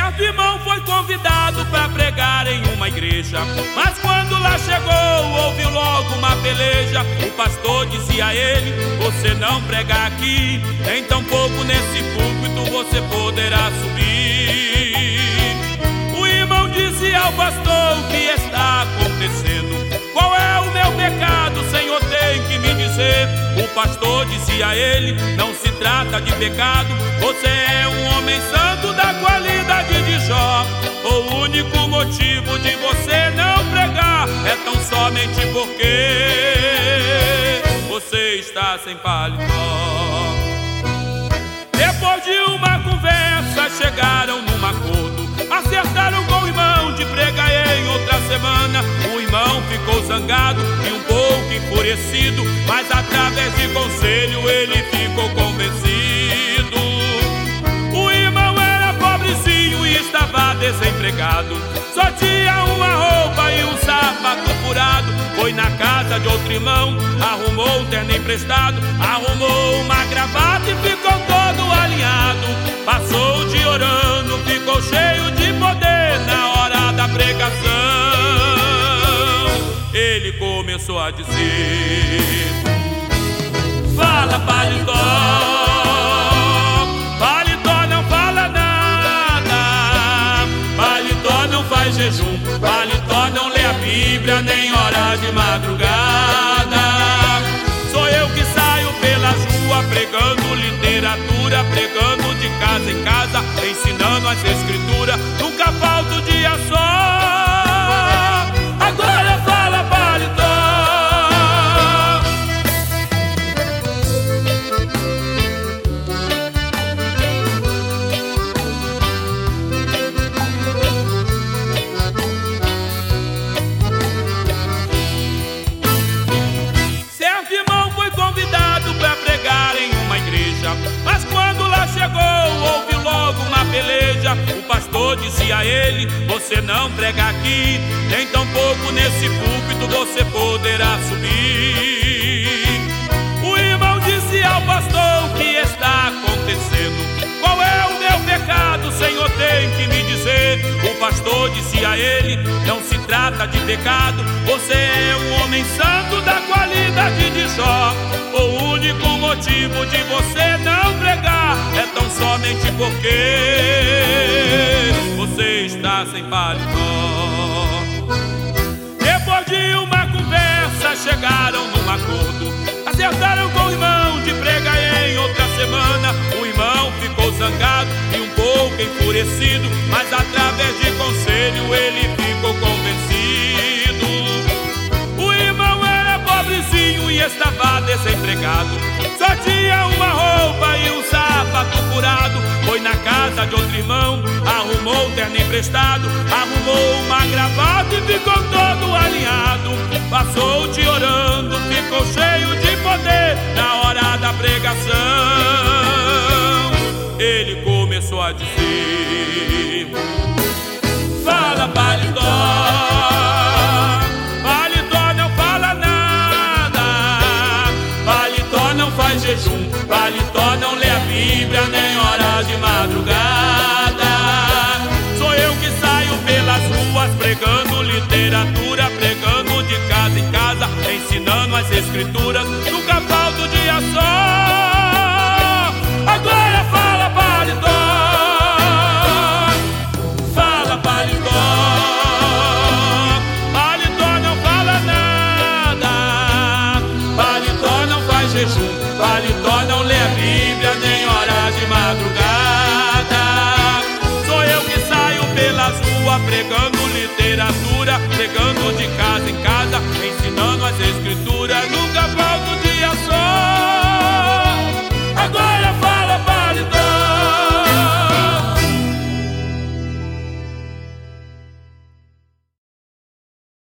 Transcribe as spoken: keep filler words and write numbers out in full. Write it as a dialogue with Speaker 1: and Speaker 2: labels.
Speaker 1: Certo irmão foi convidado para pregar em uma igreja, mas quando lá chegou, houve logo uma peleja. O pastor dizia a ele: você não prega aqui, em tão pouco nesse púlpito você poderá subir. O irmão disse ao pastor: o que está acontecendo? Qual é o meu pecado? O Senhor tem que me dizer. O pastor disse a ele: não se trata de pecado, você é um homem santo da qualidade de Jó. O único motivo de você não pregar é tão somente porque você está sem paletó. Depois de uma conversa chegaram num acordo, acertaram com o irmão de pregar em outra semana. O irmão ficou zangado e um pouco enfurecido, mas através de conselho ele ficou convencido. O irmão era pobrezinho e estava desempregado, só tinha uma roupa e um sapato furado. Foi na casa de outro irmão, arrumou um terno emprestado, arrumou uma gravata e ficou todo alinhado. Passou o dia orando, ficou cheio de poder. Na hora da pregação ele começou a dizer: fala paletó, paletó não fala nada, paletó não faz jejum, paletó não lê a Bíblia nem hora de madrugada. Sou eu que saio pelas ruas pregando literatura, pregando de casa em casa, ensinando as escrituras, nunca falta um dia só. Agora fala paletó. Certo irmão foi convidado para pregar em uma igreja, mas quando lá chegou, houve logo uma peleja. O pastor disse a ele: você não prega aqui, nem tão pouco nesse púlpito você poderá subir. O irmão disse ao pastor: o que está acontecendo? Qual é o meu pecado? O Senhor tem que me dizer. O pastor disse a ele: não se trata de pecado, você é um homem santo da qualidade de Jó. O único motivo de você não pregar é tão somente porque você está sem paletó. Depois de uma conversa chegaram num acordo, acertaram com o irmão de pregar em outra semana. O irmão ficou zangado e um pouco enfurecido, mas através de conselho ele ficou convencido. O irmão era pobrezinho e estava desempregado, só tinha uma roupa e um sapato furado. Foi na casa de outro irmão, arrumou um terno emprestado, arrumou uma gravata e ficou todo alinhado. Passou o dia orando, ficou cheio de poder. Na hora da pregação ele começou a dizer: fala paletó, paletó não fala nada, paletó não faz jejum, paletó não lê a Bíblia nem hora de madrugada. Sou eu que saio pelas ruas pregando literatura, pregando de casa em casa, ensinando as escrituras, nunca falta um dia só. Agora fala paletó, fala paletó, paletó não fala nada, paletó não faz jejum, paletó não lê a Bíblia nem hora de madrugada. Sou eu que saio pelas ruas pregando literatura, pregando de casa em casa,